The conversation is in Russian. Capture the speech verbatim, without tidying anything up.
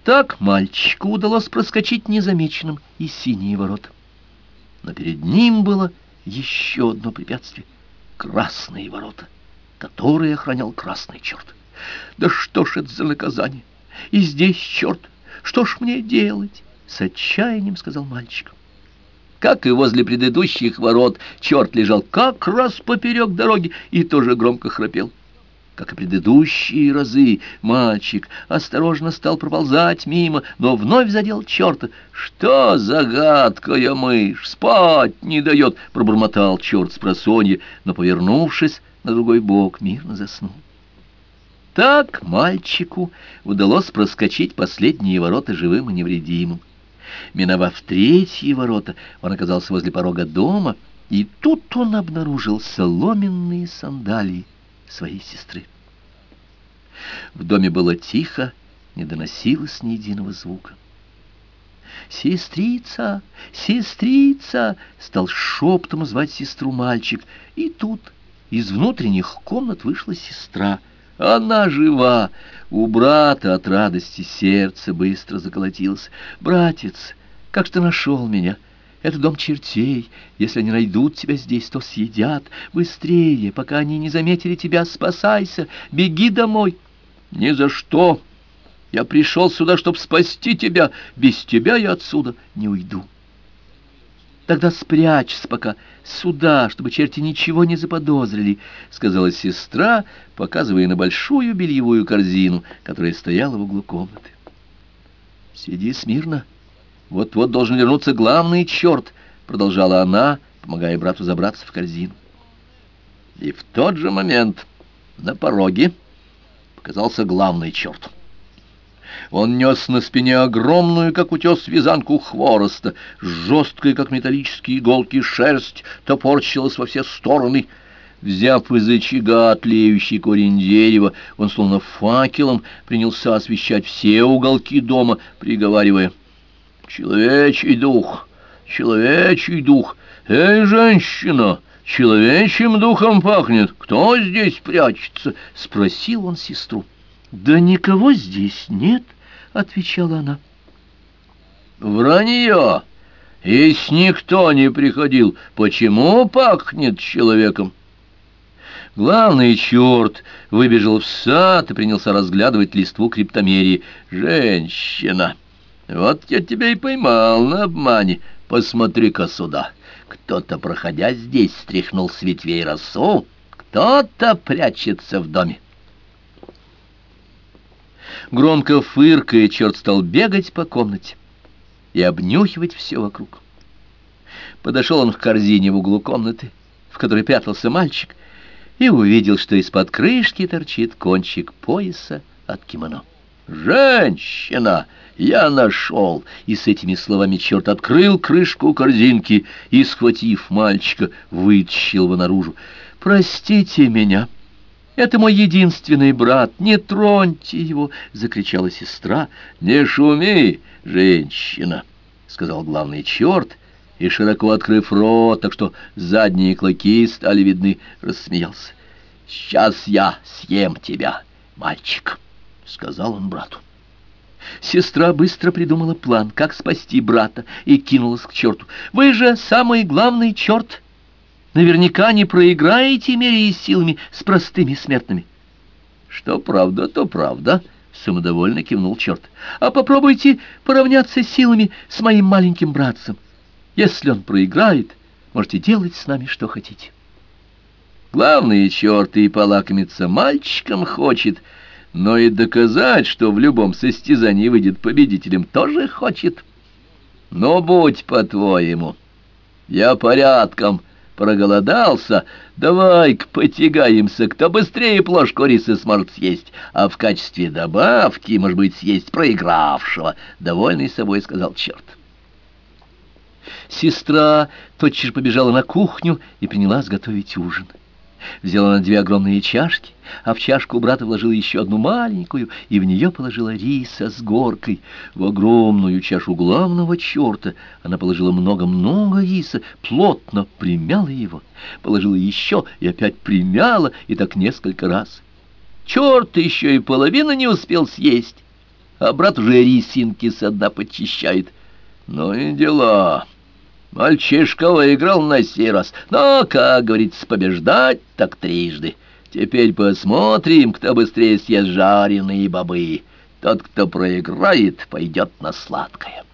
Так мальчику удалось проскочить незамеченным и синие ворота. Но перед ним было еще одно препятствие — красные ворота, которые охранял красный черт. «Да что ж это за наказание? И здесь черт! Что ж мне делать?» — с отчаянием сказал мальчик. Как и возле предыдущих ворот, черт лежал как раз поперек дороги и тоже громко храпел. Как и предыдущие разы, мальчик осторожно стал проползать мимо, но вновь задел черта. «Что за гадкая мышь, спать не дает!» — пробормотал черт спросонья, но, повернувшись на другой бок, мирно заснул. Так мальчику удалось проскочить последние ворота живым и невредимым. Миновав третьи ворота, он оказался возле порога дома, и тут он обнаружил соломенные сандалии своей сестры. В доме было тихо, не доносилось ни единого звука. «Сестрица! Сестрица!» — стал шептом звать сестру мальчик, и тут из внутренних комнат вышла сестра. Она жива! У брата от радости сердце быстро заколотилось. «Братец, как ж ты нашел меня? Это дом чертей. Если они найдут тебя здесь, то съедят. Быстрее, пока они не заметили тебя, спасайся, беги домой». «Ни за что! Я пришел сюда, чтобы спасти тебя. Без тебя я отсюда не уйду». «Тогда спрячься пока сюда, чтобы черти ничего не заподозрили», — сказала сестра, показывая на большую бельевую корзину, которая стояла в углу комнаты. «Сиди смирно. Вот-вот должен вернуться главный черт», — продолжала она, помогая брату забраться в корзину. И в тот же момент на пороге показался главный черт. Он нес на спине огромную, как утес, вязанку хвороста, жесткая, как металлические иголки, шерсть топорщилась во все стороны. Взяв из очага тлеющий корень дерева, он словно факелом принялся освещать все уголки дома, приговаривая: «Человечий дух, человечий дух! Эй, женщина, человечьим духом пахнет! Кто здесь прячется?» — спросил он сестру. «Да никого здесь нет», — отвечала она. «Вранье! Если никто не приходил, почему пахнет человеком?» Главный черт выбежал в сад и принялся разглядывать листву криптомерии. «Женщина, вот я тебя и поймал на обмане. Посмотри-ка сюда. Кто-то, проходя здесь, стряхнул с ветвей росу, кто-то прячется в доме». Громко фыркая, черт стал бегать по комнате и обнюхивать все вокруг. Подошел он к корзине в углу комнаты, в которой прятался мальчик, и увидел, что из-под крышки торчит кончик пояса от кимоно. «Женщина, я нашел!» И с этими словами черт открыл крышку корзинки и, схватив мальчика, вытащил его наружу. «Простите меня! Это мой единственный брат, не троньте его!» — закричала сестра. «Не шуми, женщина!» — сказал главный черт, и, широко открыв рот, так что задние клыки стали видны, рассмеялся. «Сейчас я съем тебя, мальчик!» — сказал он брату. Сестра быстро придумала план, как спасти брата, и кинулась к черту. «Вы же самый главный черт! Наверняка не проиграете, меряясь силами с простыми смертными». «Что правда, то правда», — самодовольно кивнул черт. «А попробуйте поравняться силами с моим маленьким братцем. Если он проиграет, можете делать с нами что хотите». Главный черт и полакомиться мальчиком хочет, но и доказать, что в любом состязании выйдет победителем, тоже хочет. «Ну, будь по-твоему, я порядком проголодался, давай-ка потягаемся, кто быстрее плошку риса сможет съесть, а в качестве добавки, может быть, съесть проигравшего», — довольный собой сказал черт. Сестра тотчас же побежала на кухню и принялась готовить ужин. Взяла на две огромные чашки, а в чашку брата вложила еще одну маленькую, и в нее положила риса с горкой. В огромную чашу главного черта она положила много-много риса, плотно примяла его, положила еще и опять примяла, и так несколько раз. Черт еще и половину не успел съесть, а брат уже рисинки со дна подчищает. Ну и дела. Мальчишка выиграл на сей раз, но, как говорится, побеждать так трижды. Теперь посмотрим, кто быстрее съест жареные бобы. Тот, кто проиграет, пойдет на сладкое.